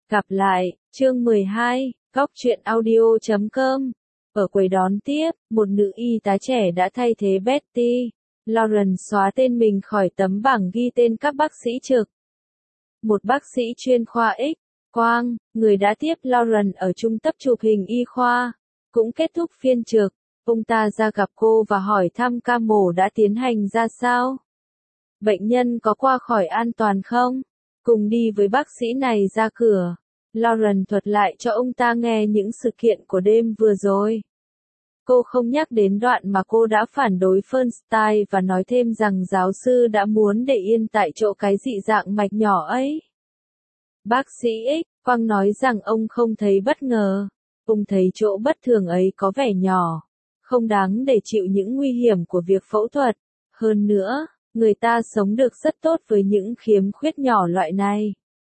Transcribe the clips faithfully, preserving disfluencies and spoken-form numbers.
Gặp lại, chương mười hai, góc truyện audio chấm com. Ở quầy đón tiếp, một nữ y tá trẻ đã thay thế Betty. Lauren xóa tên mình khỏi tấm bảng ghi tên các bác sĩ trực. Một bác sĩ chuyên khoa X quang, người đã tiếp Lauren ở trung tâm chụp hình y khoa, cũng kết thúc phiên trực. Ông ta ra gặp cô và hỏi thăm ca mổ đã tiến hành ra sao. Bệnh nhân có qua khỏi an toàn không? Cùng đi với bác sĩ này ra cửa. Lauren thuật lại cho ông ta nghe những sự kiện của đêm vừa rồi. Cô không nhắc đến đoạn mà cô đã phản đối Feinstein và nói thêm rằng giáo sư đã muốn để yên tại chỗ cái dị dạng mạch nhỏ ấy. Bác sĩ X quang nói rằng ông không thấy bất ngờ. Ông thấy chỗ bất thường ấy có vẻ nhỏ, không đáng để chịu những nguy hiểm của việc phẫu thuật. Hơn nữa, người ta sống được rất tốt với những khiếm khuyết nhỏ loại này.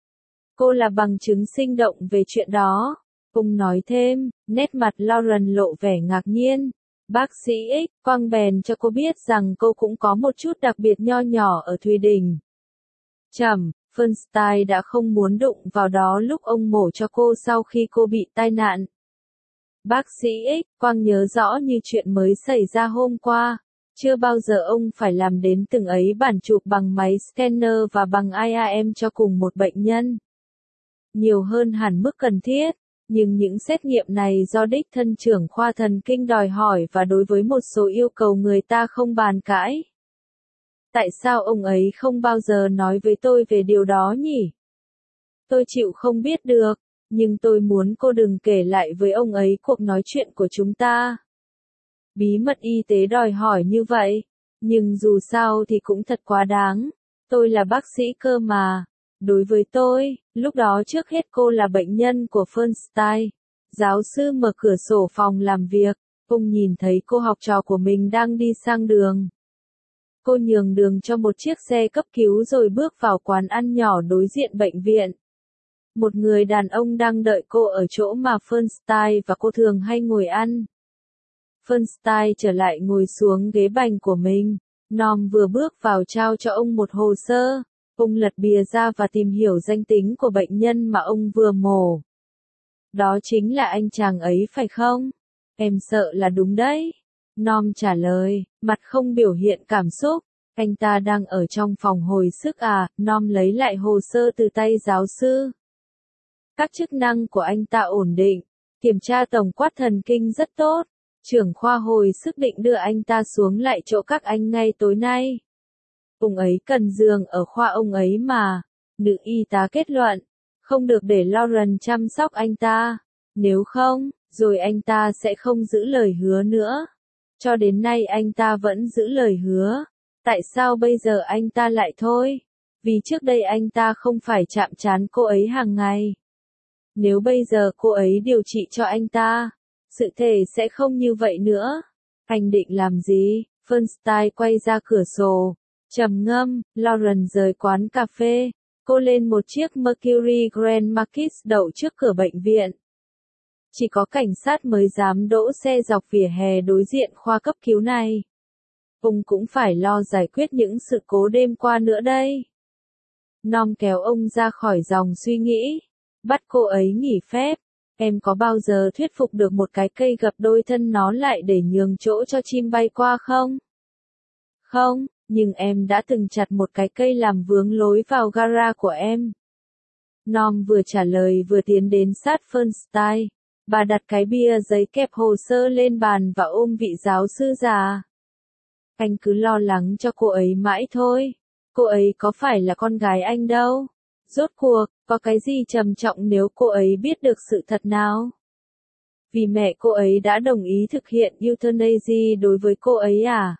Cô là bằng chứng sinh động về chuyện đó. Ông nói thêm, nét mặt Lauren lộ vẻ ngạc nhiên. Bác sĩ X quang bèn cho cô biết rằng cô cũng có một chút đặc biệt nho nhỏ ở Thùy Đình. Chậm, Feinstein đã không muốn đụng vào đó lúc ông mổ cho cô sau khi cô bị tai nạn. Bác sĩ X quang nhớ rõ như chuyện mới xảy ra hôm qua. Chưa bao giờ ông phải làm đến từng ấy bản chụp bằng máy scanner và bằng i a em cho cùng một bệnh nhân. Nhiều hơn hẳn mức cần thiết, nhưng những xét nghiệm này do đích thân trưởng khoa thần kinh đòi hỏi và đối với một số yêu cầu người ta không bàn cãi. Tại sao ông ấy không bao giờ nói với tôi về điều đó nhỉ? Tôi chịu không biết được, nhưng tôi muốn cô đừng kể lại với ông ấy cuộc nói chuyện của chúng ta. Bí mật y tế đòi hỏi như vậy, nhưng dù sao thì cũng thật quá đáng. Tôi là bác sĩ cơ mà. Đối với tôi, lúc đó trước hết cô là bệnh nhân của Feinstein. Giáo sư mở cửa sổ phòng làm việc, ông nhìn thấy cô học trò của mình đang đi sang đường. Cô nhường đường cho một chiếc xe cấp cứu rồi bước vào quán ăn nhỏ đối diện bệnh viện. Một người đàn ông đang đợi cô ở chỗ mà Feinstein và cô thường hay ngồi ăn. Feinstein trở lại ngồi xuống ghế bành của mình. Norm vừa bước vào trao cho ông một hồ sơ. Ông lật bìa ra và tìm hiểu danh tính của bệnh nhân mà ông vừa mổ. Đó chính là anh chàng ấy phải không? Em sợ là đúng đấy. Norm trả lời, mặt không biểu hiện cảm xúc. Anh ta đang ở trong phòng hồi sức à? Norm lấy lại hồ sơ từ tay giáo sư. Các chức năng của anh ta ổn định. Kiểm tra tổng quát thần kinh rất tốt. Trưởng khoa hồi sức định đưa anh ta xuống lại chỗ các anh ngay tối nay. Ông ấy cần giường ở khoa ông ấy mà. Nữ y tá kết luận. Không được để Lauren chăm sóc anh ta. Nếu không, rồi anh ta sẽ không giữ lời hứa nữa. Cho đến nay anh ta vẫn giữ lời hứa. Tại sao bây giờ anh ta lại thôi? Vì trước đây anh ta không phải chạm trán cô ấy hàng ngày. Nếu bây giờ cô ấy điều trị cho anh ta, sự thể sẽ không như vậy nữa. Anh định làm gì? Feinstein quay ra cửa sổ. Trầm ngâm, Lauren rời quán cà phê. Cô lên một chiếc Mercury Grand Marquis đậu trước cửa bệnh viện. Chỉ có cảnh sát mới dám đỗ xe dọc vỉa hè đối diện khoa cấp cứu này. Ông cũng phải lo giải quyết những sự cố đêm qua nữa đây. Norm kéo ông ra khỏi dòng suy nghĩ. Bắt cô ấy nghỉ phép. Em có bao giờ thuyết phục được một cái cây gập đôi thân nó lại để nhường chỗ cho chim bay qua không? Không, nhưng em đã từng chặt một cái cây làm vướng lối vào gara của em. Norm vừa trả lời vừa tiến đến sát Feinstein. Bà đặt cái bia giấy kẹp hồ sơ lên bàn và ôm vị giáo sư già. Anh cứ lo lắng cho cô ấy mãi thôi. Cô ấy có phải là con gái anh đâu. Rốt cuộc, có cái gì trầm trọng nếu cô ấy biết được sự thật nào? Vì mẹ cô ấy đã đồng ý thực hiện euthanasia đối với cô ấy à?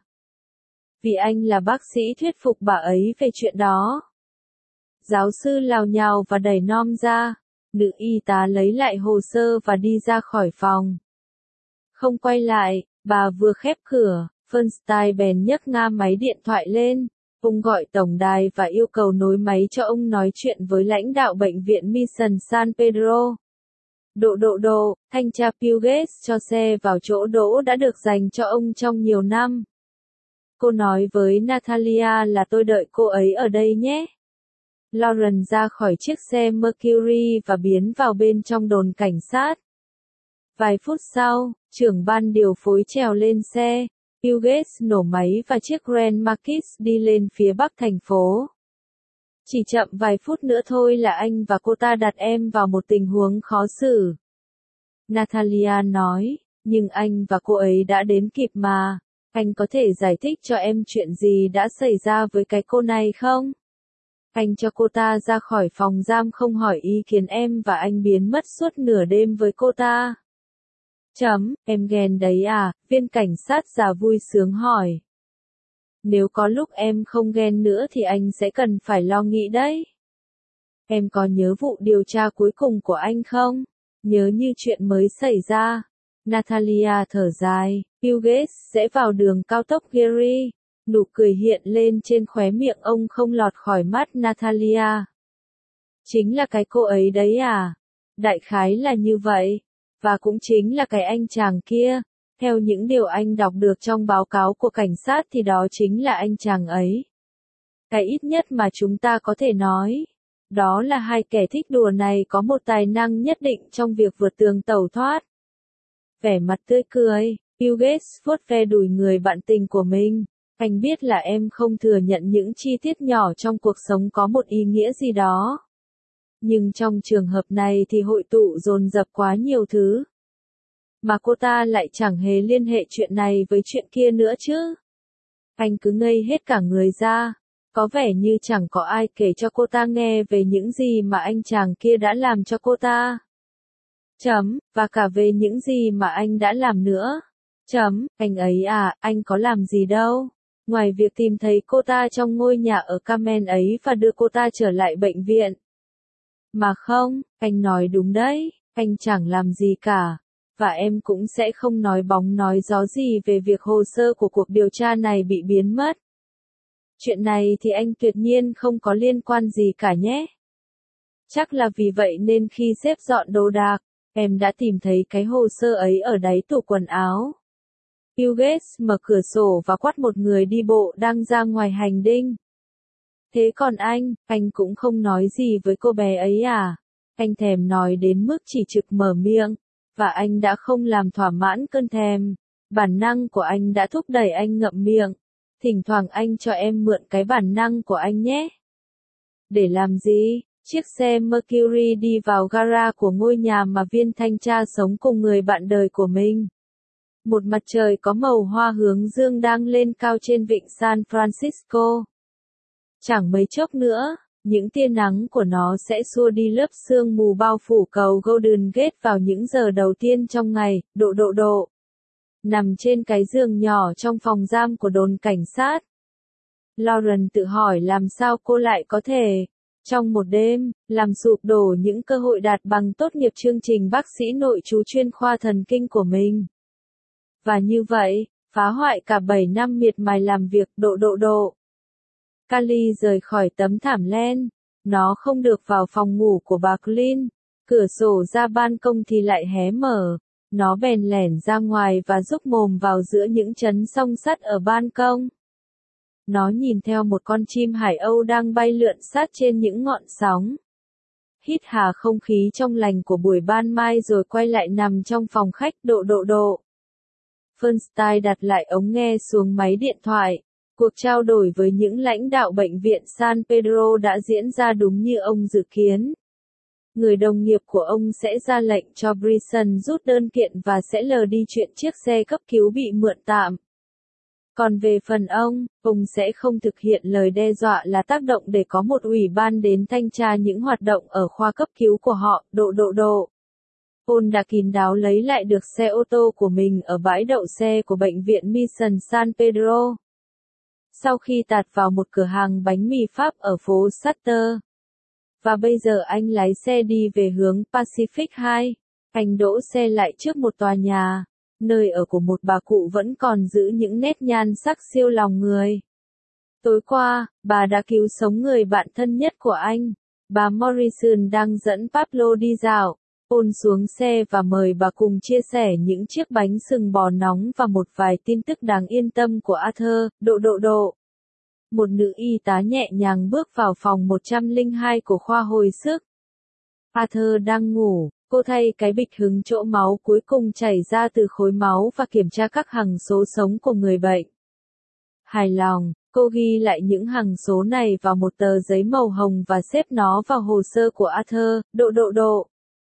Vì anh là bác sĩ thuyết phục bà ấy về chuyện đó. Giáo sư lào nhào và đẩy Norm ra. Nữ y tá lấy lại hồ sơ và đi ra khỏi phòng. Không quay lại, bà vừa khép cửa, Feinstein bèn nhấc nga máy điện thoại lên. Ông gọi tổng đài và yêu cầu nối máy cho ông nói chuyện với lãnh đạo bệnh viện Mission San Pedro. Độ độ độ, thanh tra Puget cho xe vào chỗ đỗ đã được dành cho ông trong nhiều năm. Cô nói với Natalia là tôi đợi cô ấy ở đây nhé. Lauren ra khỏi chiếc xe Mercury và biến vào bên trong đồn cảnh sát. Vài phút sau, trưởng ban điều phối trèo lên xe, Hughes nổ máy và chiếc Grand Marquis đi lên phía bắc thành phố. Chỉ chậm vài phút nữa thôi là anh và cô ta đặt em vào một tình huống khó xử. Natalia nói, nhưng anh và cô ấy đã đến kịp mà. Anh có thể giải thích cho em chuyện gì đã xảy ra với cái cô này không? Anh cho cô ta ra khỏi phòng giam không hỏi ý kiến em và anh biến mất suốt nửa đêm với cô ta. Chấm, em ghen đấy à, viên cảnh sát già vui sướng hỏi. Nếu có lúc em không ghen nữa thì anh sẽ cần phải lo nghĩ đấy. Em có nhớ vụ điều tra cuối cùng của anh không? Nhớ như chuyện mới xảy ra. Natalia thở dài, Hughes sẽ vào đường cao tốc Geary. Nụ cười hiện lên trên khóe miệng ông không lọt khỏi mắt Natalia. Chính là cái cô ấy đấy à? Đại khái là như vậy. Và cũng chính là cái anh chàng kia. Theo những điều anh đọc được trong báo cáo của cảnh sát thì đó chính là anh chàng ấy. Cái ít nhất mà chúng ta có thể nói. Đó là hai kẻ thích đùa này có một tài năng nhất định trong việc vượt tường tẩu thoát. Vẻ mặt tươi cười, Hughes vuốt ve đùi người bạn tình của mình. Anh biết là em không thừa nhận những chi tiết nhỏ trong cuộc sống có một ý nghĩa gì đó. Nhưng trong trường hợp này thì hội tụ dồn dập quá nhiều thứ. Mà cô ta lại chẳng hề liên hệ chuyện này với chuyện kia nữa chứ. Anh cứ ngây hết cả người ra. Có vẻ như chẳng có ai kể cho cô ta nghe về những gì mà anh chàng kia đã làm cho cô ta. Chấm, và cả về những gì mà anh đã làm nữa. Chấm, anh ấy à, anh có làm gì đâu. Ngoài việc tìm thấy cô ta trong ngôi nhà ở Carmen ấy và đưa cô ta trở lại bệnh viện. Mà không, anh nói đúng đấy, anh chẳng làm gì cả. Và em cũng sẽ không nói bóng nói gió gì về việc hồ sơ của cuộc điều tra này bị biến mất. Chuyện này thì anh tuyệt nhiên không có liên quan gì cả nhé. Chắc là vì vậy nên khi xếp dọn đồ đạc, em đã tìm thấy cái hồ sơ ấy ở đáy tủ quần áo. Hughes mở cửa sổ và quát một người đi bộ đang ra ngoài hành đinh. Thế còn anh, anh cũng không nói gì với cô bé ấy à? Anh thèm nói đến mức chỉ trực mở miệng, và anh đã không làm thỏa mãn cơn thèm. Bản năng của anh đã thúc đẩy anh ngậm miệng. Thỉnh thoảng anh cho em mượn cái bản năng của anh nhé. Để làm gì? Chiếc xe Mercury đi vào gara của ngôi nhà mà viên thanh tra sống cùng người bạn đời của mình. Một mặt trời có màu hoa hướng dương đang lên cao trên vịnh San Francisco. Chẳng mấy chốc nữa, những tia nắng của nó sẽ xua đi lớp sương mù bao phủ cầu Golden Gate vào những giờ đầu tiên trong ngày, độ độ độ. Nằm trên cái giường nhỏ trong phòng giam của đồn cảnh sát. Lauren tự hỏi làm sao cô lại có thể, trong một đêm, làm sụp đổ những cơ hội đạt bằng tốt nghiệp chương trình bác sĩ nội trú chuyên khoa thần kinh của mình. Và như vậy, phá hoại cả bảy năm miệt mài làm việc độ độ độ. Kali rời khỏi tấm thảm len. Nó không được vào phòng ngủ của bà Clint. Cửa sổ ra ban công thì lại hé mở. Nó bèn lẻn ra ngoài và rúc mồm vào giữa những chấn song sắt ở ban công. Nó nhìn theo một con chim hải âu đang bay lượn sát trên những ngọn sóng. Hít hà không khí trong lành của buổi ban mai rồi quay lại nằm trong phòng khách độ độ độ. Feinstein đặt lại ống nghe xuống máy điện thoại. Cuộc trao đổi với những lãnh đạo bệnh viện San Pedro đã diễn ra đúng như ông dự kiến. Người đồng nghiệp của ông sẽ ra lệnh cho Brisson rút đơn kiện và sẽ lờ đi chuyện chiếc xe cấp cứu bị mượn tạm. Còn về phần ông, ông sẽ không thực hiện lời đe dọa là tác động để có một ủy ban đến thanh tra những hoạt động ở khoa cấp cứu của họ, độ độ độ. Paul đã kín đáo lấy lại được xe ô tô của mình ở bãi đậu xe của bệnh viện Mission San Pedro. Sau khi tạt vào một cửa hàng bánh mì Pháp ở phố Sutter. Và bây giờ anh lái xe đi về hướng Pacific hai. Anh đỗ xe lại trước một tòa nhà, nơi ở của một bà cụ vẫn còn giữ những nét nhan sắc siêu lòng người. Tối qua, bà đã cứu sống người bạn thân nhất của anh. Bà Morrison đang dẫn Pablo đi dạo. Paul xuống xe và mời bà cùng chia sẻ những chiếc bánh sừng bò nóng và một vài tin tức đáng yên tâm của Arthur, độ độ độ. Một nữ y tá nhẹ nhàng bước vào phòng một trăm lẻ hai của khoa hồi sức. Arthur đang ngủ, cô thay cái bịch hứng chỗ máu cuối cùng chảy ra từ khối máu và kiểm tra các hằng số sống của người bệnh. Hài lòng, cô ghi lại những hằng số này vào một tờ giấy màu hồng và xếp nó vào hồ sơ của Arthur. Độ độ độ.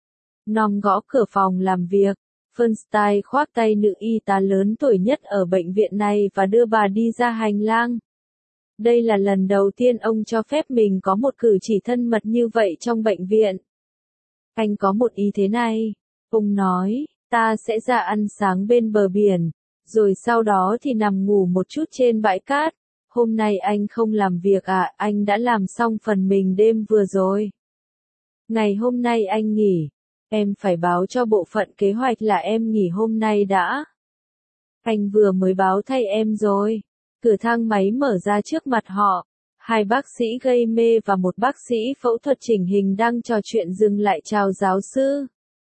Nom gõ cửa phòng làm việc. Fernstein khoác tay nữ y tá lớn tuổi nhất ở bệnh viện này và đưa bà đi ra hành lang. Đây là lần đầu tiên ông cho phép mình có một cử chỉ thân mật như vậy trong bệnh viện. Anh có một ý thế này. Ông nói, ta sẽ ra ăn sáng bên bờ biển, rồi sau đó thì nằm ngủ một chút trên bãi cát. Hôm nay anh không làm việc à, anh đã làm xong phần mình đêm vừa rồi. Ngày hôm nay anh nghỉ. Em phải báo cho bộ phận kế hoạch là em nghỉ hôm nay đã. Anh vừa mới báo thay em rồi. Cửa thang máy mở ra trước mặt họ. Hai bác sĩ gây mê và một bác sĩ phẫu thuật chỉnh hình đang trò chuyện dừng lại chào giáo sư.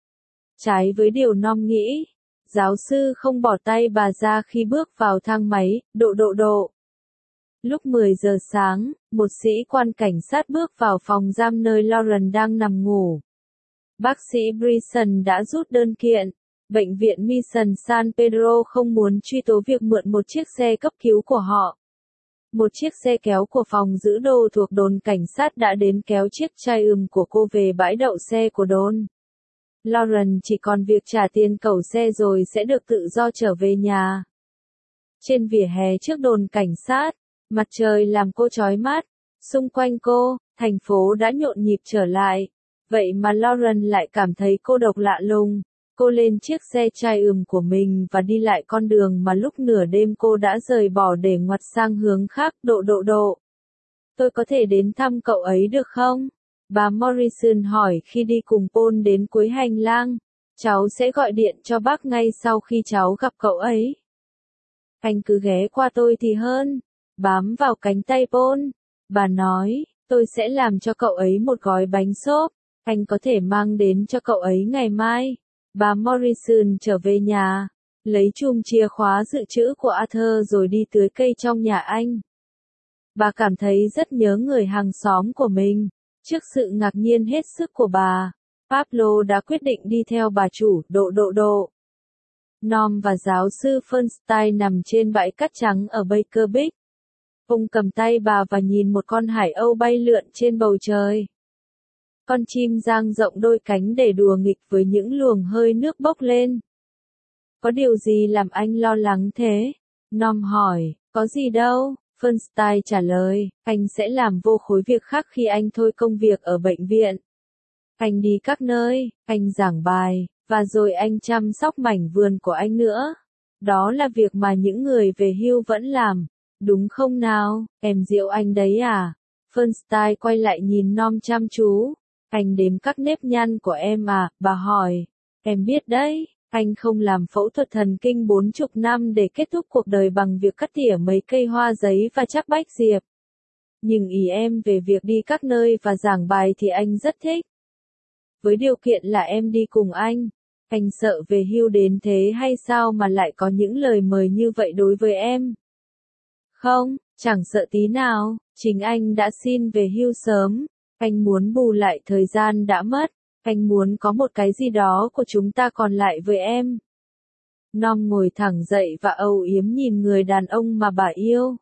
Trái với điều Nom nghĩ, giáo sư không bỏ tay bà ra khi bước vào thang máy. Độ độ độ. Lúc mười giờ sáng, một sĩ quan cảnh sát bước vào phòng giam nơi Lauren đang nằm ngủ. Bác sĩ Brisson đã rút đơn kiện. Bệnh viện Mission San Pedro không muốn truy tố việc mượn một chiếc xe cấp cứu của họ. Một chiếc xe kéo của phòng giữ đồ thuộc đồn cảnh sát đã đến kéo chiếc chai ừm của cô về bãi đậu xe của đồn. Lauren chỉ còn việc trả tiền cẩu xe rồi sẽ được tự do trở về nhà. Trên vỉa hè trước đồn cảnh sát, mặt trời làm cô chói mắt. Xung quanh cô, thành phố đã nhộn nhịp trở lại. Vậy mà Lauren lại cảm thấy cô độc lạ lùng. Cô lên chiếc xe chai ừm của mình và đi lại con đường mà lúc nửa đêm cô đã rời bỏ để ngoặt sang hướng khác. Độ độ độ. Tôi có thể đến thăm cậu ấy được không? Bà Morrison hỏi khi đi cùng Paul đến cuối hành lang. Cháu sẽ gọi điện cho bác ngay sau khi cháu gặp cậu ấy. Anh cứ ghé qua tôi thì hơn. Bám vào cánh tay Paul. Bà nói, tôi sẽ làm cho cậu ấy một gói bánh xốp. Anh có thể mang đến cho cậu ấy ngày mai. Bà Morrison trở về nhà, lấy chùm chìa khóa dự trữ của Arthur rồi đi tưới cây trong nhà anh. Bà cảm thấy rất nhớ người hàng xóm của mình. Trước sự ngạc nhiên hết sức của bà, Pablo đã quyết định đi theo bà chủ. Độ độ độ. Nom và giáo sư Fernstein nằm trên bãi cát trắng ở Baker Beach. Ông cầm tay bà và nhìn một con hải âu bay lượn trên bầu trời. Con chim dang rộng đôi cánh để đùa nghịch với những luồng hơi nước bốc lên. Có điều gì làm anh lo lắng thế? Nom hỏi, có gì đâu, Fernstein trả lời, anh sẽ làm vô khối việc khác khi anh thôi công việc ở bệnh viện. Anh đi các nơi, anh giảng bài, và rồi anh chăm sóc mảnh vườn của anh nữa. Đó là việc mà những người về hưu vẫn làm, đúng không nào, em giễu anh đấy à? Fernstein quay lại nhìn Nom chăm chú. Anh đếm các nếp nhăn của em à, bà hỏi. Em biết đấy, anh không làm phẫu thuật thần kinh bốn chục năm để kết thúc cuộc đời bằng việc cắt tỉa mấy cây hoa giấy và chắp bách diệp. Nhưng ý em về việc đi các nơi và giảng bài thì anh rất thích. Với điều kiện là em đi cùng anh. Anh sợ về hưu đến thế hay sao mà lại có những lời mời như vậy đối với em? Không, chẳng sợ tí nào, chính anh đã xin về hưu sớm. Anh muốn bù lại thời gian đã mất. Anh muốn có một cái gì đó của chúng ta còn lại với em. Nom ngồi thẳng dậy và âu yếm nhìn người đàn ông mà bà yêu.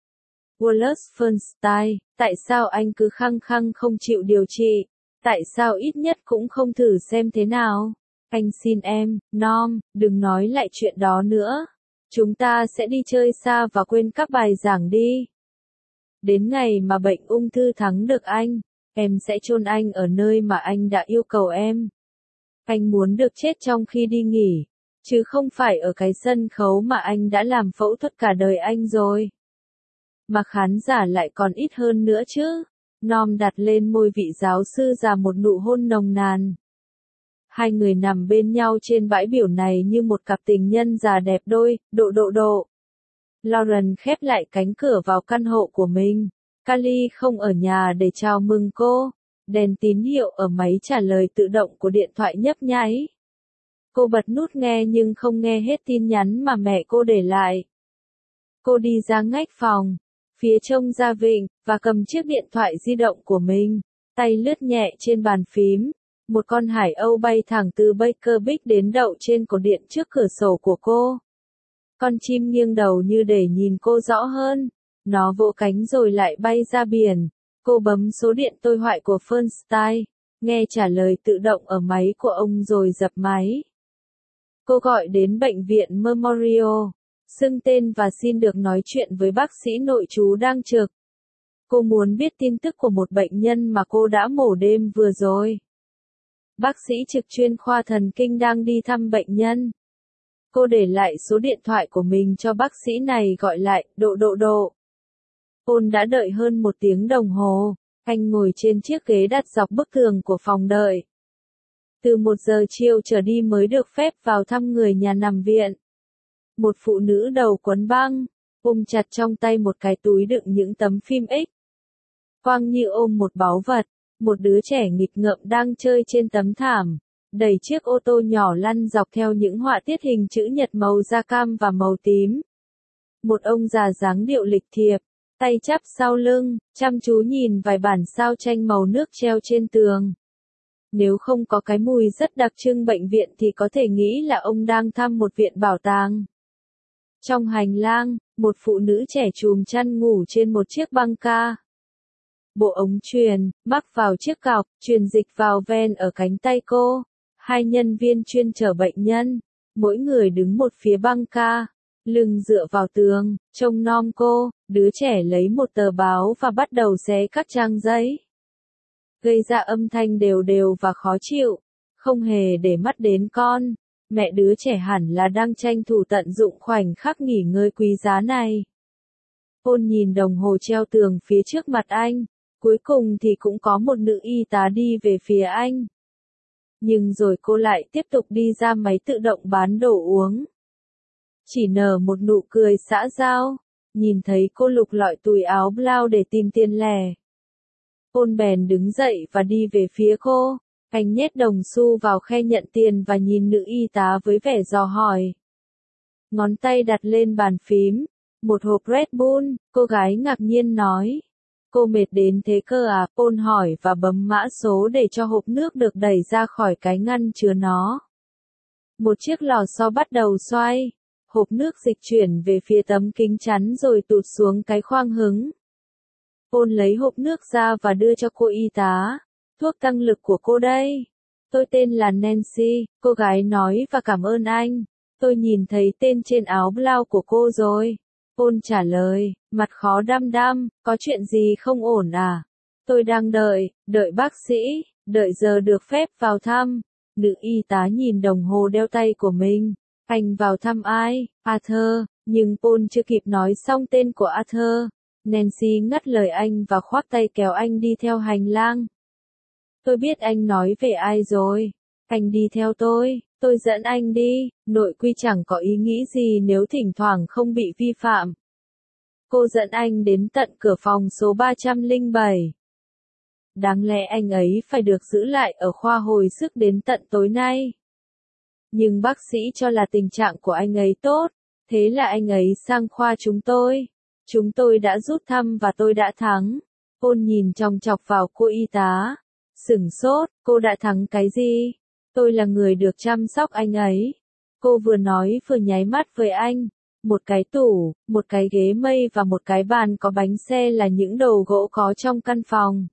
Wallace Fernstein, tại sao anh cứ khăng khăng không chịu điều trị? Tại sao ít nhất cũng không thử xem thế nào? Anh xin em, Nom, đừng nói lại chuyện đó nữa. Chúng ta sẽ đi chơi xa và quên các bài giảng đi. Đến ngày mà bệnh ung thư thắng được anh, em sẽ chôn anh ở nơi mà anh đã yêu cầu em. Anh muốn được chết trong khi đi nghỉ, chứ không phải ở cái sân khấu mà anh đã làm phẫu thuật cả đời anh rồi. Mà khán giả lại còn ít hơn nữa chứ. Nom đặt lên môi vị giáo sư già một nụ hôn nồng nàn. Hai người nằm bên nhau trên bãi biển này như một cặp tình nhân già đẹp đôi. Độ độ độ. Lauren khép lại cánh cửa vào căn hộ của mình. Kali không ở nhà để chào mừng cô. Đèn tín hiệu ở máy trả lời tự động của điện thoại nhấp nháy. Cô bật nút nghe nhưng không nghe hết tin nhắn mà mẹ cô để lại. Cô đi ra ngách phòng. phía trông ra vịnh, và cầm chiếc điện thoại di động của mình. Tay lướt nhẹ trên bàn phím. Một con hải âu bay thẳng từ Baker Beach đến đậu trên cột điện trước cửa sổ của cô. Con chim nghiêng đầu như để nhìn cô rõ hơn. Nó vỗ cánh rồi lại bay ra biển. Cô bấm số điện tôi thoại của Fernstein, nghe trả lời tự động ở máy của ông rồi dập máy. Cô gọi đến bệnh viện Memorial, xưng tên và xin được nói chuyện với bác sĩ nội trú đang trực. Cô muốn biết tin tức của một bệnh nhân mà cô đã mổ đêm vừa rồi. Bác sĩ trực chuyên khoa thần kinh đang đi thăm bệnh nhân. Cô để lại số điện thoại của mình cho bác sĩ này gọi lại. Độ độ độ. Paul đã đợi hơn một tiếng đồng hồ. Anh ngồi trên chiếc ghế đặt dọc bức tường của phòng đợi. Từ một giờ chiều trở đi mới được phép vào thăm người nhà nằm viện. Một phụ nữ đầu quấn băng, ôm chặt trong tay một cái túi đựng những tấm phim X. Quang như ôm một báu vật, một đứa trẻ nghịch ngợm đang chơi trên tấm thảm, đẩy chiếc ô tô nhỏ lăn dọc theo những họa tiết hình chữ nhật màu da cam và màu tím. Một ông già dáng điệu lịch thiệp, tay chắp sau lưng, chăm chú nhìn vài bản sao tranh màu nước treo trên tường. Nếu không có cái mùi rất đặc trưng bệnh viện thì có thể nghĩ là ông đang thăm một viện bảo tàng. Trong hành lang, một phụ nữ trẻ chùm chăn ngủ trên một chiếc băng ca. Bộ ống truyền, mắc vào chiếc cọc, truyền dịch vào ven ở cánh tay cô. Hai nhân viên chuyên chở bệnh nhân, mỗi người đứng một phía băng ca, lưng dựa vào tường, trông nom cô. Đứa trẻ lấy một tờ báo và bắt đầu xé các trang giấy, gây ra âm thanh đều đều và khó chịu, không hề để mắt đến con. Mẹ đứa trẻ hẳn là đang tranh thủ tận dụng khoảnh khắc nghỉ ngơi quý giá này. Paul nhìn đồng hồ treo tường phía trước mặt anh, cuối cùng thì cũng có một nữ y tá đi về phía anh. Nhưng rồi cô lại tiếp tục đi ra máy tự động bán đồ uống. Chỉ nở một nụ cười xã giao, nhìn thấy cô lục lọi túi áo blau để tìm tiền lẻ. Paul bèn đứng dậy và đi về phía cô. Anh nhét đồng xu vào khe nhận tiền và nhìn nữ y tá với vẻ dò hỏi. Ngón tay đặt lên bàn phím. Một hộp Red Bull, cô gái ngạc nhiên nói. Cô mệt đến thế cơ à? Paul hỏi và bấm mã số để cho hộp nước được đẩy ra khỏi cái ngăn chứa nó. Một chiếc lò xo bắt đầu xoay. Hộp nước dịch chuyển về phía tấm kính chắn rồi tụt xuống cái khoang hứng. Paul lấy hộp nước ra và đưa cho cô y tá. Thuốc tăng lực của cô đây. Tôi tên là Nancy, cô gái nói và cảm ơn anh. Tôi nhìn thấy tên trên áo blau của cô rồi. Paul trả lời, mặt khó đăm đăm, có chuyện gì không ổn à? Tôi đang đợi, đợi bác sĩ, đợi giờ được phép vào thăm. Nữ y tá nhìn đồng hồ đeo tay của mình. Anh vào thăm ai? Arthur, nhưng Paul chưa kịp nói xong tên của Arthur. Nancy ngắt lời anh và khoác tay kéo anh đi theo hành lang. Tôi biết anh nói về ai rồi. Anh đi theo tôi, tôi dẫn anh đi. Nội quy chẳng có ý nghĩ gì nếu thỉnh thoảng không bị vi phạm. Cô dẫn anh đến tận cửa phòng số ba trăm lẻ bảy. Đáng lẽ anh ấy phải được giữ lại ở khoa hồi sức đến tận tối nay. Nhưng bác sĩ cho là tình trạng của anh ấy tốt, thế là anh ấy sang khoa chúng tôi. Chúng tôi đã rút thăm và tôi đã thắng. Paul nhìn chòng chọc vào cô y tá. Sửng sốt, cô đã thắng cái gì? Tôi là người được chăm sóc anh ấy. Cô vừa nói vừa nháy mắt với anh. Một cái tủ, một cái ghế mây và một cái bàn có bánh xe là những đồ gỗ có trong căn phòng.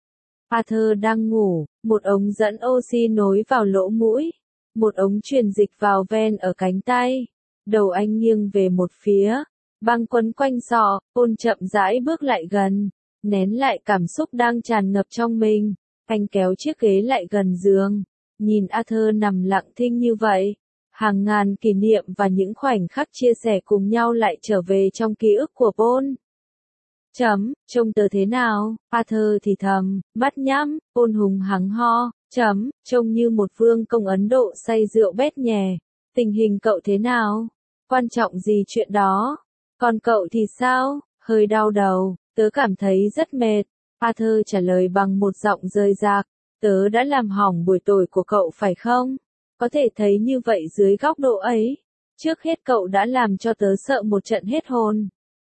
Arthur đang ngủ, một ống dẫn oxy nối vào lỗ mũi. Một ống truyền dịch vào ven ở cánh tay. Đầu anh nghiêng về một phía. Băng quấn quanh sọ, Paul chậm rãi bước lại gần. Nén lại cảm xúc đang tràn ngập trong mình. Anh kéo chiếc ghế lại gần giường. Nhìn Arthur nằm lặng thinh như vậy. Hàng ngàn kỷ niệm và những khoảnh khắc chia sẻ cùng nhau lại trở về trong ký ức của Paul. Chấm, trông tớ thế nào? Arthur thì thầm, mắt nhắm, Paul hùng hắng ho. Chấm, trông như một vương công Ấn Độ say rượu bét nhè. Tình hình cậu thế nào? Quan trọng gì chuyện đó? Còn cậu thì sao? Hơi đau đầu, tớ cảm thấy rất mệt. Arthur trả lời bằng một giọng rời rạc. Tớ đã làm hỏng buổi tối của cậu phải không? Có thể thấy như vậy dưới góc độ ấy. Trước hết cậu đã làm cho tớ sợ một trận hết hồn.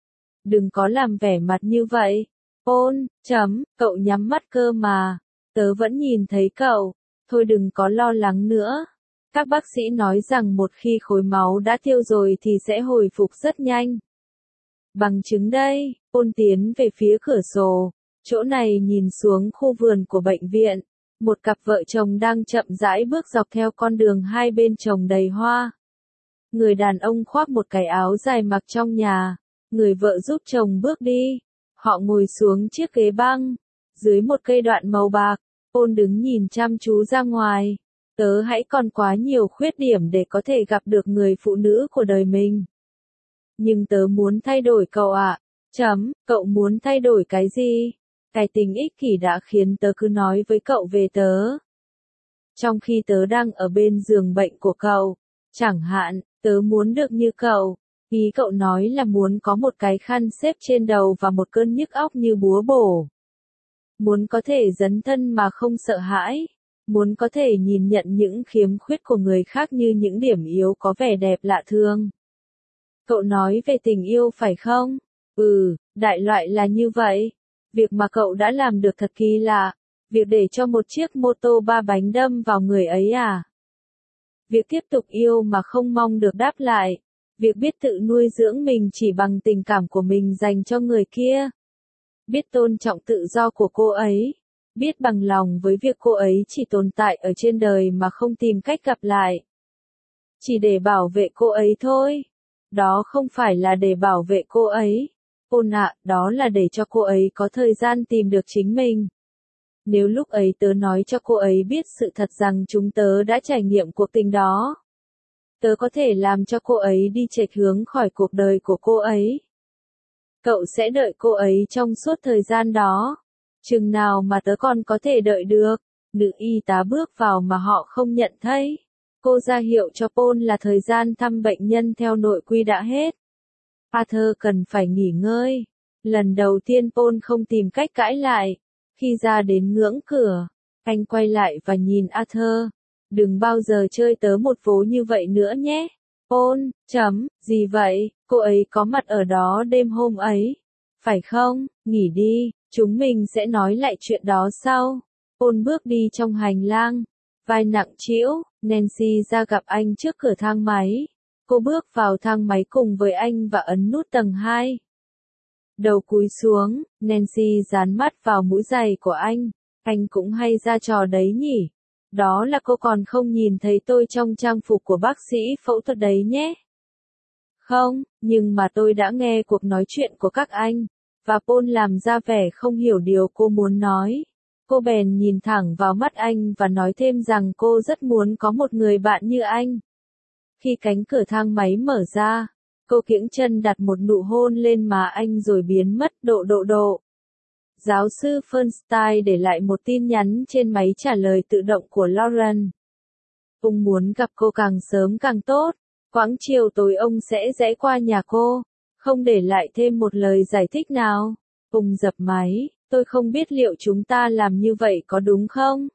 Đừng có làm vẻ mặt như vậy. Paul, chấm, cậu nhắm mắt cơ mà. Tớ vẫn nhìn thấy cậu. Thôi đừng có lo lắng nữa. Các bác sĩ nói rằng một khi khối máu đã tiêu rồi thì sẽ hồi phục rất nhanh. Bằng chứng đây, Paul tiến về phía cửa sổ. Chỗ này nhìn xuống khu vườn của bệnh viện. Một cặp vợ chồng đang chậm rãi bước dọc theo con đường hai bên trồng đầy hoa. Người đàn ông khoác một cái áo dài mặc trong nhà. Người vợ giúp chồng bước đi. Họ ngồi xuống chiếc ghế băng. Dưới một cây đoạn màu bạc, Paul đứng nhìn chăm chú ra ngoài. Tớ hãy còn quá nhiều khuyết điểm để có thể gặp được người phụ nữ của đời mình. Nhưng tớ muốn thay đổi cậu ạ. À. Chấm, cậu muốn thay đổi cái gì? Cái tính ích kỷ đã khiến tớ cứ nói với cậu về tớ. Trong khi tớ đang ở bên giường bệnh của cậu. Chẳng hạn, tớ muốn được như cậu. Ý cậu nói là muốn có một cái khăn xếp trên đầu và một cơn nhức óc như búa bổ. Muốn có thể dấn thân mà không sợ hãi. Muốn có thể nhìn nhận những khiếm khuyết của người khác như những điểm yếu có vẻ đẹp lạ thường. Cậu nói về tình yêu phải không? Ừ, đại loại là như vậy. Việc mà cậu đã làm được thật kỳ lạ. Việc để cho một chiếc mô tô ba bánh đâm vào người ấy à? Việc tiếp tục yêu mà không mong được đáp lại. Việc biết tự nuôi dưỡng mình chỉ bằng tình cảm của mình dành cho người kia. Biết tôn trọng tự do của cô ấy. Biết bằng lòng với việc cô ấy chỉ tồn tại ở trên đời mà không tìm cách gặp lại. Chỉ để bảo vệ cô ấy thôi. Đó không phải là để bảo vệ cô ấy. Paul ạ, đó là để cho cô ấy có thời gian tìm được chính mình. Nếu lúc ấy tớ nói cho cô ấy biết sự thật rằng chúng tớ đã trải nghiệm cuộc tình đó. Tớ có thể làm cho cô ấy đi chệch hướng khỏi cuộc đời của cô ấy. Cậu sẽ đợi cô ấy trong suốt thời gian đó. Chừng nào mà tớ còn có thể đợi được. Nữ y tá bước vào mà họ không nhận thấy. Cô ra hiệu cho Paul là thời gian thăm bệnh nhân theo nội quy đã hết. Arthur cần phải nghỉ ngơi. Lần đầu tiên Paul không tìm cách cãi lại. Khi ra đến ngưỡng cửa, anh quay lại và nhìn Arthur. Đừng bao giờ chơi tớ một vố như vậy nữa nhé. Paul, chấm, gì vậy, cô ấy có mặt ở đó đêm hôm ấy. Phải không, nghỉ đi, chúng mình sẽ nói lại chuyện đó sau. Paul bước đi trong hành lang. Vai nặng trĩu, Nancy ra gặp anh trước cửa thang máy. Cô bước vào thang máy cùng với anh và ấn nút tầng hai. Đầu cúi xuống, Nancy dán mắt vào mũi giày của anh. Anh cũng hay ra trò đấy nhỉ. Đó là cô còn không nhìn thấy tôi trong trang phục của bác sĩ phẫu thuật đấy nhé. Không, nhưng mà tôi đã nghe cuộc nói chuyện của các anh. Và Paul làm ra vẻ không hiểu điều cô muốn nói. Cô bèn nhìn thẳng vào mắt anh và nói thêm rằng cô rất muốn có một người bạn như anh. Khi cánh cửa thang máy mở ra, cô kiễng chân đặt một nụ hôn lên má anh rồi biến mất độ độ độ. Giáo sư Fernstein để lại một tin nhắn trên máy trả lời tự động của Lauren. Ông muốn gặp cô càng sớm càng tốt. Quãng chiều tối ông sẽ rẽ qua nhà cô. Không để lại thêm một lời giải thích nào. Ông dập máy. Tôi không biết liệu chúng ta làm như vậy có đúng không?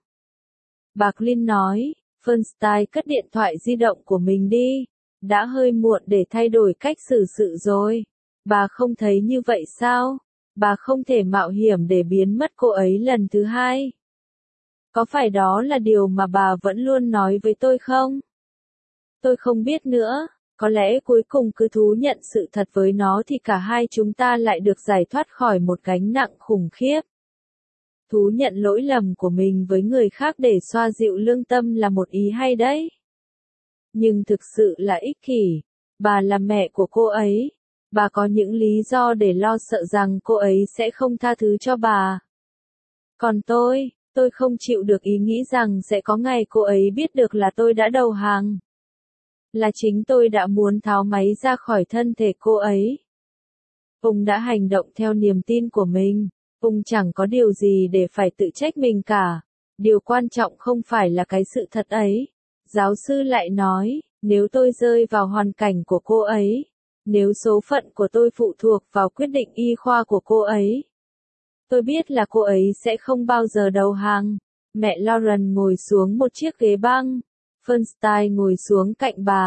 Bà Glynn nói. Fernstein cất điện thoại di động của mình đi. Đã hơi muộn để thay đổi cách xử sự rồi. Bà không thấy như vậy sao? Bà không thể mạo hiểm để biến mất cô ấy lần thứ hai. Có phải đó là điều mà bà vẫn luôn nói với tôi không? Tôi không biết nữa. Có lẽ cuối cùng cứ thú nhận sự thật với nó thì cả hai chúng ta lại được giải thoát khỏi một gánh nặng khủng khiếp. Thú nhận lỗi lầm của mình với người khác để xoa dịu lương tâm là một ý hay đấy. Nhưng thực sự là ích kỷ. Bà là mẹ của cô ấy. Bà có những lý do để lo sợ rằng cô ấy sẽ không tha thứ cho bà. Còn tôi, tôi không chịu được ý nghĩ rằng sẽ có ngày cô ấy biết được là tôi đã đầu hàng. Là chính tôi đã muốn tháo máy ra khỏi thân thể cô ấy. Ông đã hành động theo niềm tin của mình. Ông chẳng có điều gì để phải tự trách mình cả. Điều quan trọng không phải là cái sự thật ấy. Giáo sư lại nói, nếu tôi rơi vào hoàn cảnh của cô ấy, nếu số phận của tôi phụ thuộc vào quyết định y khoa của cô ấy, tôi biết là cô ấy sẽ không bao giờ đầu hàng. Mẹ Lauren ngồi xuống một chiếc ghế băng. Fernstein ngồi xuống cạnh bà.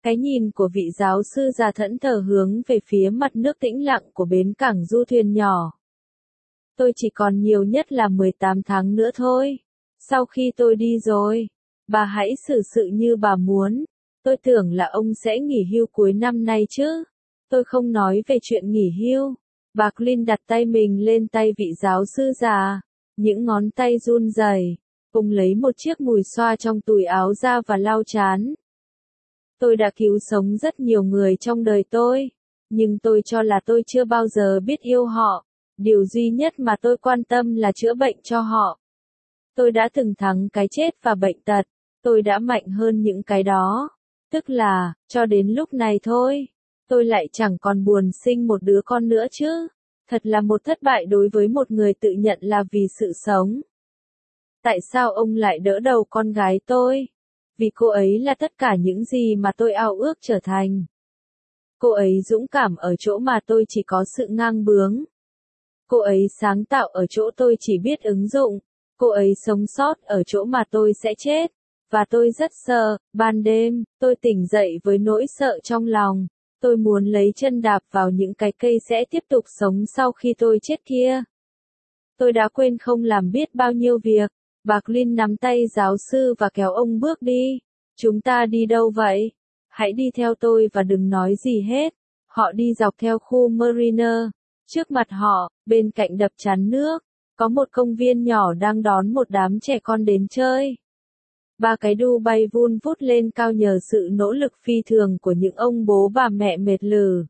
Cái nhìn của vị giáo sư già thẫn thờ hướng về phía mặt nước tĩnh lặng của bến cảng du thuyền nhỏ. Tôi chỉ còn nhiều nhất là mười tám tháng nữa thôi. Sau khi tôi đi rồi, bà hãy xử sự như bà muốn. Tôi tưởng là ông sẽ nghỉ hưu cuối năm nay chứ. Tôi không nói về chuyện nghỉ hưu. Bà Clint đặt tay mình lên tay vị giáo sư già. Những ngón tay run rẩy. Ông lấy một chiếc mùi xoa trong túi áo ra và lau chán. Tôi đã cứu sống rất nhiều người trong đời tôi. Nhưng tôi cho là tôi chưa bao giờ biết yêu họ. Điều duy nhất mà tôi quan tâm là chữa bệnh cho họ. Tôi đã từng thắng cái chết và bệnh tật. Tôi đã mạnh hơn những cái đó. Tức là, cho đến lúc này thôi, tôi lại chẳng còn buồn sinh một đứa con nữa chứ. Thật là một thất bại đối với một người tự nhận là vì sự sống. Tại sao ông lại đỡ đầu con gái tôi? Vì cô ấy là tất cả những gì mà tôi ao ước trở thành. Cô ấy dũng cảm ở chỗ mà tôi chỉ có sự ngang bướng. Cô ấy sáng tạo ở chỗ tôi chỉ biết ứng dụng. Cô ấy sống sót ở chỗ mà tôi sẽ chết. Và tôi rất sợ. Ban đêm, tôi tỉnh dậy với nỗi sợ trong lòng. Tôi muốn lấy chân đạp vào những cái cây sẽ tiếp tục sống sau khi tôi chết kia. Tôi đã quên không làm biết bao nhiêu việc. Bà Clint nắm tay giáo sư và kéo ông bước đi. Chúng ta đi đâu vậy? Hãy đi theo tôi và đừng nói gì hết. Họ đi dọc theo khu Mariner. Trước mặt họ, bên cạnh đập chắn nước, có một công viên nhỏ đang đón một đám trẻ con đến chơi. Ba cái đu bay vun vút lên cao nhờ sự nỗ lực phi thường của những ông bố bà mẹ mệt lử.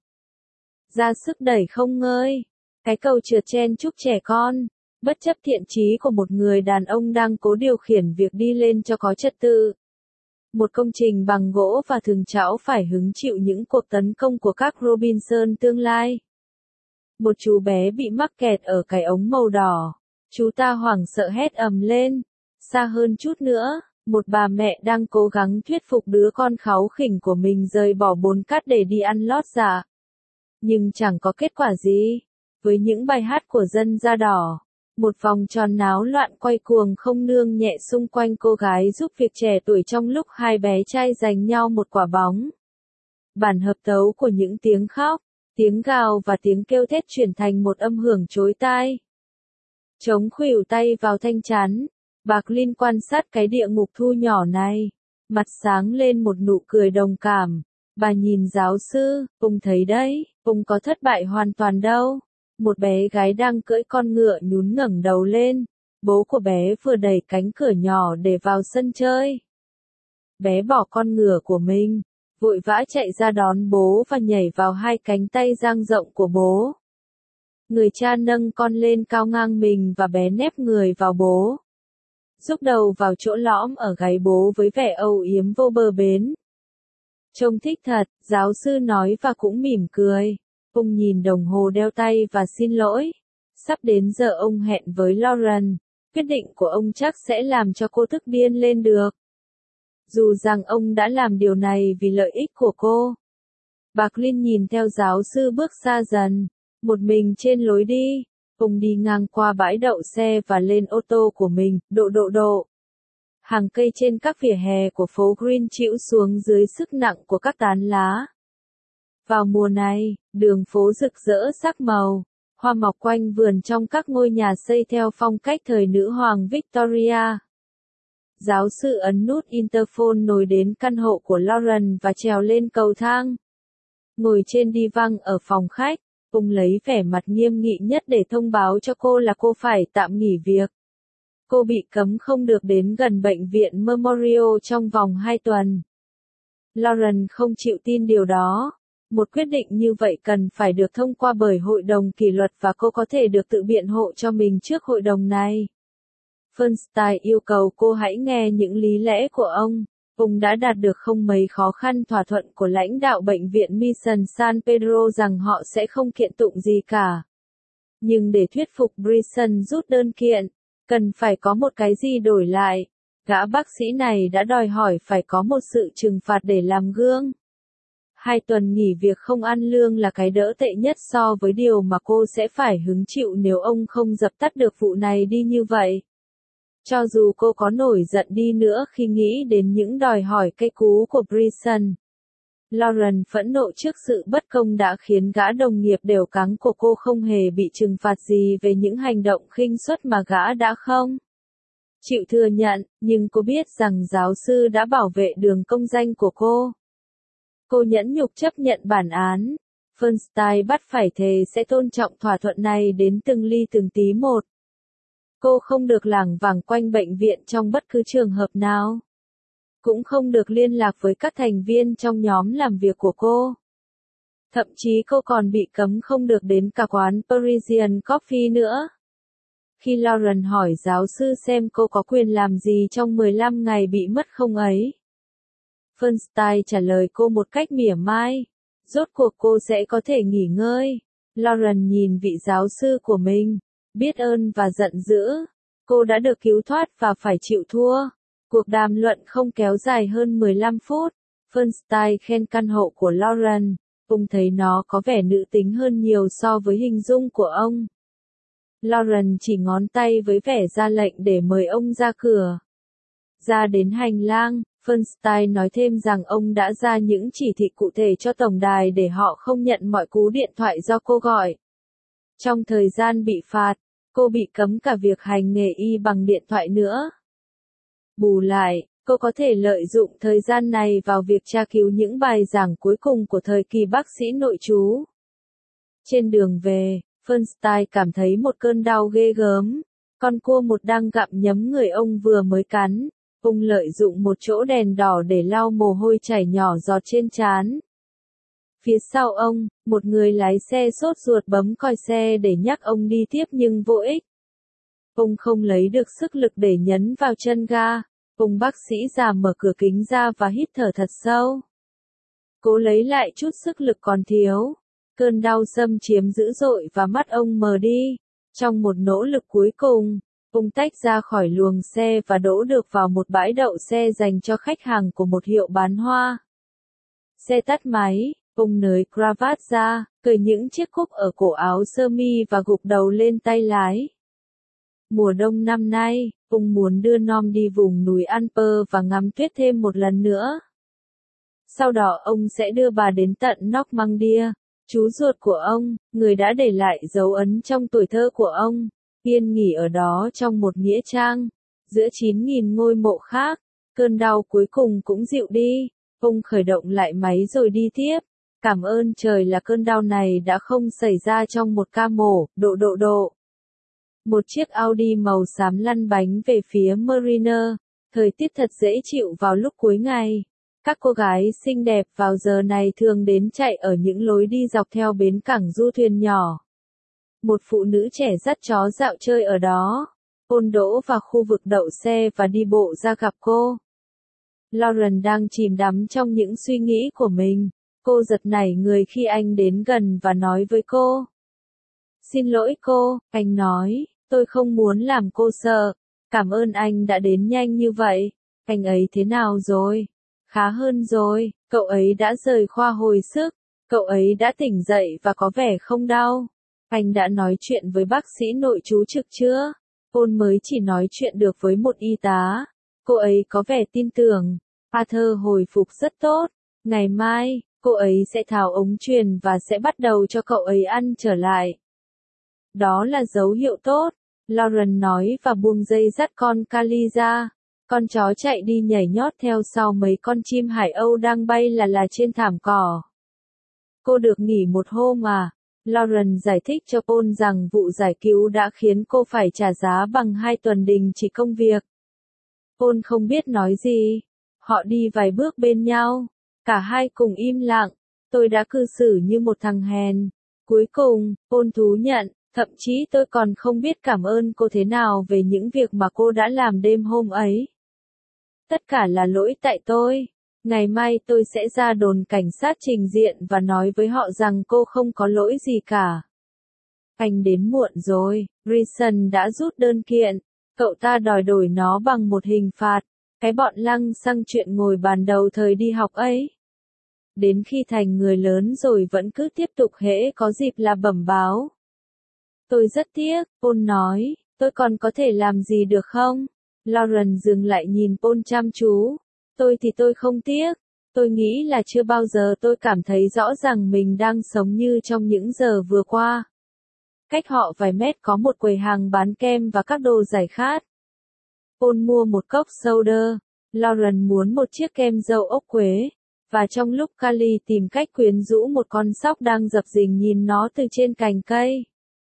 Ra sức đẩy không ngơi. Cái cầu trượt chen chúc trẻ con, bất chấp thiện chí của một người đàn ông đang cố điều khiển việc đi lên cho có trật tự. Một công trình bằng gỗ và thường cháu phải hứng chịu những cuộc tấn công của các Robinson tương lai. Một chú bé bị mắc kẹt ở cái ống màu đỏ. Chú ta hoảng sợ hét ầm lên. Xa hơn chút nữa, một bà mẹ đang cố gắng thuyết phục đứa con kháu khỉnh của mình rời bỏ bồn cát để đi ăn lót dạ. Nhưng chẳng có kết quả gì. Với những bài hát của dân da đỏ, một vòng tròn náo loạn quay cuồng không nương nhẹ xung quanh cô gái giúp việc trẻ tuổi trong lúc hai bé trai giành nhau một quả bóng. Bản hợp tấu của những tiếng khóc, tiếng gào và tiếng kêu thét chuyển thành một âm hưởng chối tai. Chống khuỷu tay vào thanh chắn, bà Clint quan sát cái địa ngục thu nhỏ này, mặt sáng lên một nụ cười đồng cảm. Bà nhìn giáo sư, ông thấy đấy, ông có thất bại hoàn toàn đâu. Một bé gái đang cưỡi con ngựa nhún ngẩng đầu lên. Bố của bé vừa đẩy cánh cửa nhỏ để vào sân chơi. Bé bỏ con ngựa của mình, vội vã chạy ra đón bố và nhảy vào hai cánh tay dang rộng của bố. Người cha nâng con lên cao ngang mình và bé nép người vào bố. Rúc đầu vào chỗ lõm ở gáy bố với vẻ âu yếm vô bờ bến. Trông thích thật, giáo sư nói và cũng mỉm cười. Ông nhìn đồng hồ đeo tay và xin lỗi. Sắp đến giờ ông hẹn với Lauren. Quyết định của ông chắc sẽ làm cho cô tức điên lên được. Dù rằng ông đã làm điều này vì lợi ích của cô. Bà Clint nhìn theo giáo sư bước xa dần. Một mình trên lối đi. Ông đi ngang qua bãi đậu xe và lên ô tô của mình, độ độ độ. Hàng cây trên các vỉa hè của phố Green chịu xuống dưới sức nặng của các tán lá. Vào mùa này, đường phố rực rỡ sắc màu, hoa mọc quanh vườn trong các ngôi nhà xây theo phong cách thời nữ hoàng Victoria. Giáo sư ấn nút interphone nối đến căn hộ của Lauren và trèo lên cầu thang. Ngồi trên đi văng ở phòng khách, ông lấy vẻ mặt nghiêm nghị nhất để thông báo cho cô là cô phải tạm nghỉ việc. Cô bị cấm không được đến gần bệnh viện Memorial trong vòng hai tuần. Lauren không chịu tin điều đó. Một quyết định như vậy cần phải được thông qua bởi hội đồng kỷ luật và cô có thể được tự biện hộ cho mình trước hội đồng này. Feinstein yêu cầu cô hãy nghe những lý lẽ của ông. Ông đã đạt được không mấy khó khăn thỏa thuận của lãnh đạo bệnh viện Mission San Pedro rằng họ sẽ không kiện tụng gì cả. Nhưng để thuyết phục Brisson rút đơn kiện, cần phải có một cái gì đổi lại. Gã bác sĩ này đã đòi hỏi phải có một sự trừng phạt để làm gương. Hai tuần nghỉ việc không ăn lương là cái đỡ tệ nhất so với điều mà cô sẽ phải hứng chịu nếu ông không dập tắt được vụ này đi như vậy. Cho dù cô có nổi giận đi nữa khi nghĩ đến những đòi hỏi cay cú của Brisson. Lauren phẫn nộ trước sự bất công đã khiến gã đồng nghiệp đều cáng của cô không hề bị trừng phạt gì về những hành động khinh suất mà gã đã không chịu thừa nhận, nhưng cô biết rằng giáo sư đã bảo vệ đường công danh của cô. Cô nhẫn nhục chấp nhận bản án. Feinstein bắt phải thề sẽ tôn trọng thỏa thuận này đến từng ly từng tí một. Cô không được lảng vảng quanh bệnh viện trong bất cứ trường hợp nào. Cũng không được liên lạc với các thành viên trong nhóm làm việc của cô. Thậm chí cô còn bị cấm không được đến cả quán Parisian Coffee nữa. Khi Lauren hỏi giáo sư xem cô có quyền làm gì trong mười lăm ngày bị mất không ấy, Feinstein trả lời cô một cách mỉa mai. Rốt cuộc cô sẽ có thể nghỉ ngơi. Lauren nhìn vị giáo sư của mình, biết ơn và giận dữ. Cô đã được cứu thoát và phải chịu thua. Cuộc đàm luận không kéo dài hơn mười lăm phút. Feinstein khen căn hộ của Lauren. Ông thấy nó có vẻ nữ tính hơn nhiều so với hình dung của ông. Lauren chỉ ngón tay với vẻ ra lệnh để mời ông ra cửa. Ra đến hành lang, Feinstein nói thêm rằng ông đã ra những chỉ thị cụ thể cho tổng đài để họ không nhận mọi cú điện thoại do cô gọi. Trong thời gian bị phạt, cô bị cấm cả việc hành nghề y bằng điện thoại nữa. Bù lại, cô có thể lợi dụng thời gian này vào việc tra cứu những bài giảng cuối cùng của thời kỳ bác sĩ nội trú. Trên đường về, Feinstein cảm thấy một cơn đau ghê gớm. Con cua một đang gặm nhấm người ông vừa mới cắn. Ông lợi dụng một chỗ đèn đỏ để lau mồ hôi chảy nhỏ giọt trên trán. Phía sau ông, một người lái xe sốt ruột bấm còi xe để nhắc ông đi tiếp nhưng vô ích. Ông không lấy được sức lực để nhấn vào chân ga. Ông bác sĩ già mở cửa kính ra và hít thở thật sâu. Cố lấy lại chút sức lực còn thiếu. Cơn đau xâm chiếm dữ dội và mắt ông mờ đi. Trong một nỗ lực cuối cùng, ông tách ra khỏi luồng xe và đỗ được vào một bãi đậu xe dành cho khách hàng của một hiệu bán hoa. Xe tắt máy, ông nới cravat ra, cởi những chiếc cúc ở cổ áo sơ mi và gục đầu lên tay lái. Mùa đông năm nay, ông muốn đưa Nom đi vùng núi Alper và ngắm tuyết thêm một lần nữa. Sau đó ông sẽ đưa bà đến tận Normandia. Chú ruột của ông, người đã để lại dấu ấn trong tuổi thơ của ông, yên nghỉ ở đó trong một nghĩa trang, giữa chín nghìn ngôi mộ khác. Cơn đau cuối cùng cũng dịu đi, ông khởi động lại máy rồi đi tiếp. Cảm ơn trời là cơn đau này đã không xảy ra trong một ca mổ, độ độ độ. Một chiếc Audi màu xám lăn bánh về phía Mariner, thời tiết thật dễ chịu vào lúc cuối ngày. Các cô gái xinh đẹp vào giờ này thường đến chạy ở những lối đi dọc theo bến cảng du thuyền nhỏ. Một phụ nữ trẻ dắt chó dạo chơi ở đó. Ôn đỗ vào khu vực đậu xe và đi bộ ra gặp cô. Lauren đang chìm đắm trong những suy nghĩ của mình. Cô giật nảy người khi anh đến gần và nói với cô. Xin lỗi cô, anh nói, tôi không muốn làm cô sợ. Cảm ơn anh đã đến nhanh như vậy. Anh ấy thế nào rồi? Khá hơn rồi, cậu ấy đã rời khoa hồi sức, cậu ấy đã tỉnh dậy và có vẻ không đau. Anh đã nói chuyện với bác sĩ nội trú trực chưa? Paul mới chỉ nói chuyện được với một y tá. Cô ấy có vẻ tin tưởng. Arthur hồi phục rất tốt. Ngày mai, cô ấy sẽ tháo ống truyền và sẽ bắt đầu cho cậu ấy ăn trở lại. Đó là dấu hiệu tốt, Lauren nói và buông dây dắt con Kali ra. Con chó chạy đi nhảy nhót theo sau mấy con chim hải âu đang bay là là trên thảm cỏ. Cô được nghỉ một hôm à? Lauren giải thích cho Paul rằng vụ giải cứu đã khiến cô phải trả giá bằng hai tuần đình chỉ công việc. Paul không biết nói gì. Họ đi vài bước bên nhau. Cả hai cùng im lặng. Tôi đã cư xử như một thằng hèn. Cuối cùng, Paul thú nhận, thậm chí tôi còn không biết cảm ơn cô thế nào về những việc mà cô đã làm đêm hôm ấy. Tất cả là lỗi tại tôi. Ngày mai tôi sẽ ra đồn cảnh sát trình diện và nói với họ rằng cô không có lỗi gì cả. Anh đến muộn rồi, Grayson đã rút đơn kiện. Cậu ta đòi đổi nó bằng một hình phạt. Cái bọn lăng xăng chuyện ngồi bàn đầu thời đi học ấy. Đến khi thành người lớn rồi vẫn cứ tiếp tục hễ có dịp là bẩm báo. Tôi rất tiếc, Paul nói, tôi còn có thể làm gì được không? Lauren dừng lại nhìn Paul chăm chú. Tôi thì tôi không tiếc. Tôi nghĩ là chưa bao giờ tôi cảm thấy rõ ràng mình đang sống như trong những giờ vừa qua. Cách họ vài mét có một quầy hàng bán kem và các đồ giải khát. Paul mua một cốc soda, Lauren muốn một chiếc kem dâu ốc quế, và trong lúc Carly tìm cách quyến rũ một con sóc đang dập dình nhìn nó từ trên cành cây.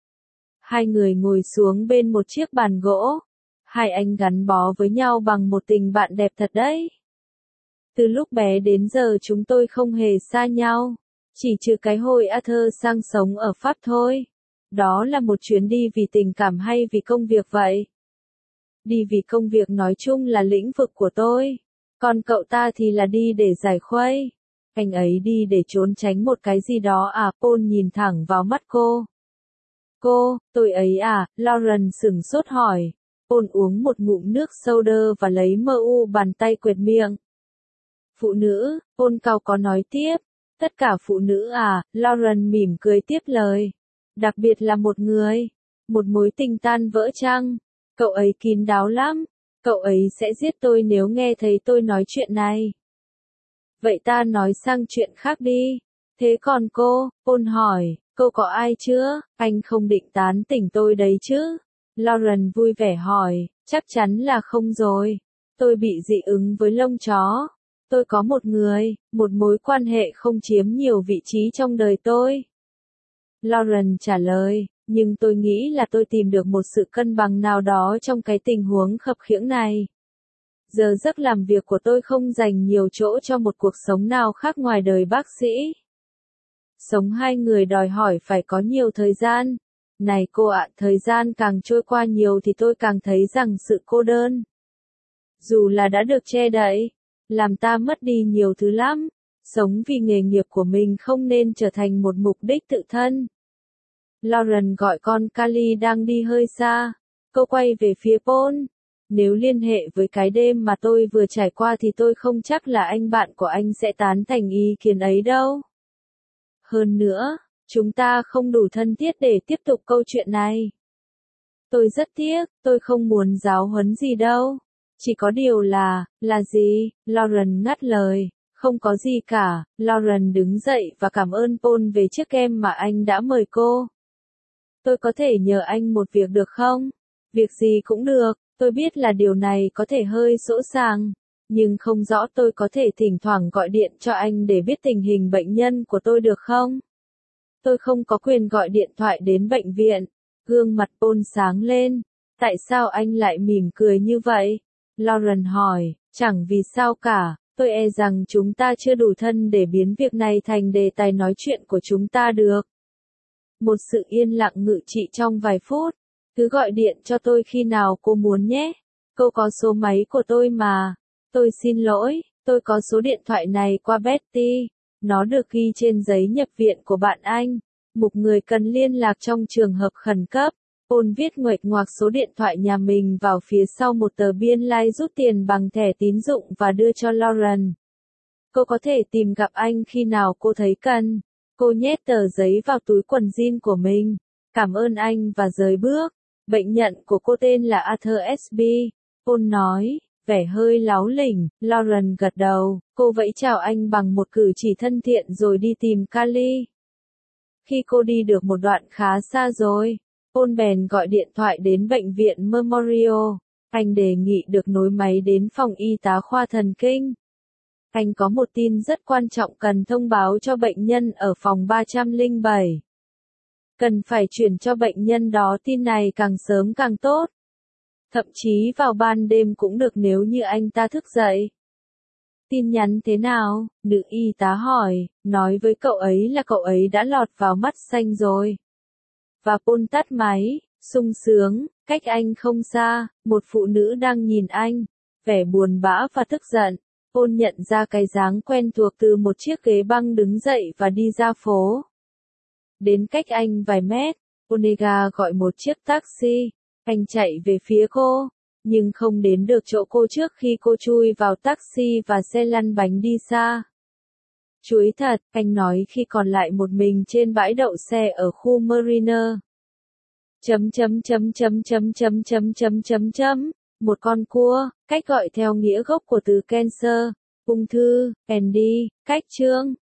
Hai người ngồi xuống bên một chiếc bàn gỗ. Hai anh gắn bó với nhau bằng một tình bạn đẹp thật đấy. Từ lúc bé đến giờ chúng tôi không hề xa nhau, chỉ trừ cái hồi Arthur sang sống ở Pháp thôi. Đó là một chuyến đi vì tình cảm hay vì công việc vậy? Đi vì công việc nói chung là lĩnh vực của tôi. Còn cậu ta thì là đi để giải khuây. Anh ấy đi để trốn tránh một cái gì đó à? Paul nhìn thẳng vào mắt cô. Cô, tôi ấy à? Lauren sửng sốt hỏi. Paul uống một ngụm nước soda và lấy mờ u bàn tay quệt miệng. Phụ nữ, Paul cau có nói tiếp. Tất cả phụ nữ à? Lauren mỉm cười tiếp lời. Đặc biệt là một người. Một mối tình tan vỡ chăng? Cậu ấy kín đáo lắm. Cậu ấy sẽ giết tôi nếu nghe thấy tôi nói chuyện này. Vậy ta nói sang chuyện khác đi. Thế còn cô? Paul hỏi. Cô có ai chưa? Anh không định tán tỉnh tôi đấy chứ? Lauren vui vẻ hỏi. Chắc chắn là không rồi. Tôi bị dị ứng với lông chó. Tôi có một người, một mối quan hệ không chiếm nhiều vị trí trong đời tôi. Lauren trả lời, nhưng tôi nghĩ là tôi tìm được một sự cân bằng nào đó trong cái tình huống khập khiễng này. Giờ giấc làm việc của tôi không dành nhiều chỗ cho một cuộc sống nào khác ngoài đời bác sĩ. Sống hai người đòi hỏi phải có nhiều thời gian. Này cô ạ, thời gian càng trôi qua nhiều thì tôi càng thấy rằng sự cô đơn, dù là đã được che đậy, làm ta mất đi nhiều thứ lắm. Sống vì nghề nghiệp của mình không nên trở thành một mục đích tự thân. Lauren gọi con Carly đang đi hơi xa. Cô quay về phía Paul. Nếu liên hệ với cái đêm mà tôi vừa trải qua thì tôi không chắc là anh bạn của anh sẽ tán thành ý kiến ấy đâu. Hơn nữa, chúng ta không đủ thân thiết để tiếp tục câu chuyện này. Tôi rất tiếc, tôi không muốn giáo huấn gì đâu. Chỉ có điều là, là gì? Lauren ngắt lời. Không có gì cả. Lauren đứng dậy và cảm ơn Paul về chiếc kem mà anh đã mời cô. Tôi có thể nhờ anh một việc được không? Việc gì cũng được. Tôi biết là điều này có thể hơi sỗ sàng, nhưng không rõ tôi có thể thỉnh thoảng gọi điện cho anh để biết tình hình bệnh nhân của tôi được không? Tôi không có quyền gọi điện thoại đến bệnh viện. Gương mặt Paul sáng lên. Tại sao anh lại mỉm cười như vậy? Lauren hỏi. Chẳng vì sao cả. Tôi e rằng chúng ta chưa đủ thân để biến việc này thành đề tài nói chuyện của chúng ta được. Một sự yên lặng ngự trị trong vài phút. Cứ gọi điện cho tôi khi nào cô muốn nhé. Cô có số máy của tôi mà. Tôi xin lỗi, tôi có số điện thoại này qua Betty. Nó được ghi trên giấy nhập viện của bạn anh. Một người cần liên lạc trong trường hợp khẩn cấp. Paul viết nguệch ngoạc số điện thoại nhà mình vào phía sau một tờ biên lai rút tiền bằng thẻ tín dụng và đưa cho Lauren. Cô có thể tìm gặp anh khi nào cô thấy cần. Cô nhét tờ giấy vào túi quần jean của mình. Cảm ơn anh và rời bước. Bệnh nhân của cô tên là Arthur ét bê. Paul nói, vẻ hơi láo lỉnh. Lauren gật đầu. Cô vẫy chào anh bằng một cử chỉ thân thiện rồi đi tìm Carly. Khi cô đi được một đoạn khá xa rồi, Paul bèn gọi điện thoại đến bệnh viện Memorial. Anh đề nghị được nối máy đến phòng y tá khoa thần kinh. Anh có một tin rất quan trọng cần thông báo cho bệnh nhân ở phòng ba trăm lẻ bảy. Cần phải chuyển cho bệnh nhân đó tin này càng sớm càng tốt. Thậm chí vào ban đêm cũng được nếu như anh ta thức dậy. Tin nhắn thế nào? Nữ y tá hỏi, nói với cậu ấy là cậu ấy đã lọt vào mắt xanh rồi. Và Paul tắt máy, sung sướng, cách anh không xa, một phụ nữ đang nhìn anh, vẻ buồn bã và tức giận. Paul nhận ra cái dáng quen thuộc từ một chiếc ghế băng đứng dậy và đi ra phố. Đến cách anh vài mét, Onega gọi một chiếc taxi. Anh chạy về phía cô, nhưng không đến được chỗ cô trước khi cô chui vào taxi và xe lăn bánh đi xa. Chuối thật, anh nói khi còn lại một mình trên bãi đậu xe ở khu Mariner. Chấm chấm chấm chấm chấm chấm chấm chấm chấm chấm. Một con cua, cách gọi theo nghĩa gốc của từ cancer. Ung thư, Andy, cách chương.